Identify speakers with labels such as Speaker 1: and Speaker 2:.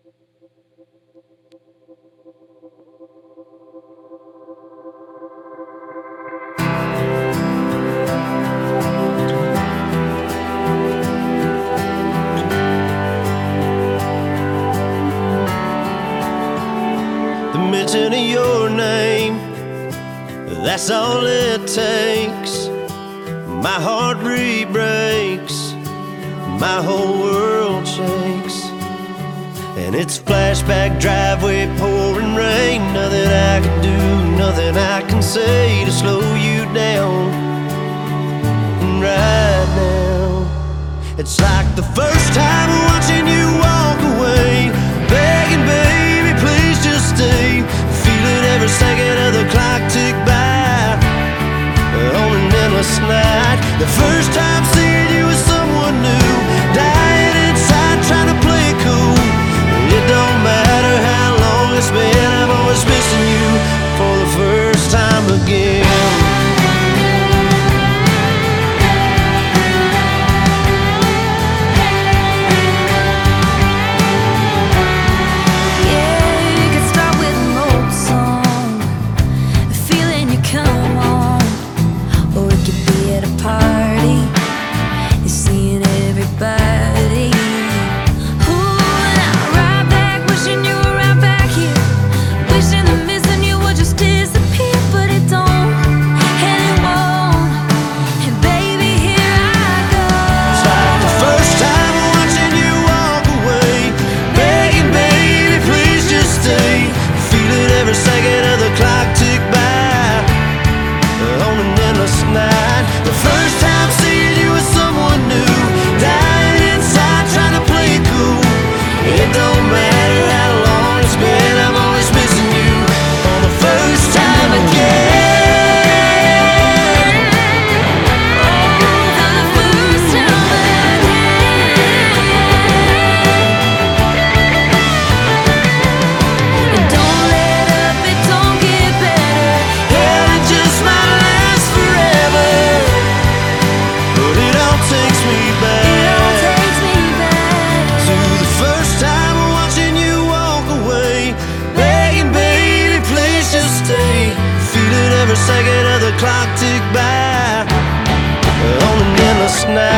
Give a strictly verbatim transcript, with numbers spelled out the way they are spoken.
Speaker 1: The mention of your name, that's all it takes. My heart re-breaks, my whole world shakes. And it's flashback driveway, pouring rain. Nothing I can do, nothing I can say to slow you down. And right now, it's like the first time watching you walk away, begging, baby, please just stay. Feeling every second of the clock tick by on an endless night. The first time seeing you as someone new, dying inside trying to play cool. It don't matter how long it's been, I'm always missing you for the first time again. Every second of the clock tick by on an endless night.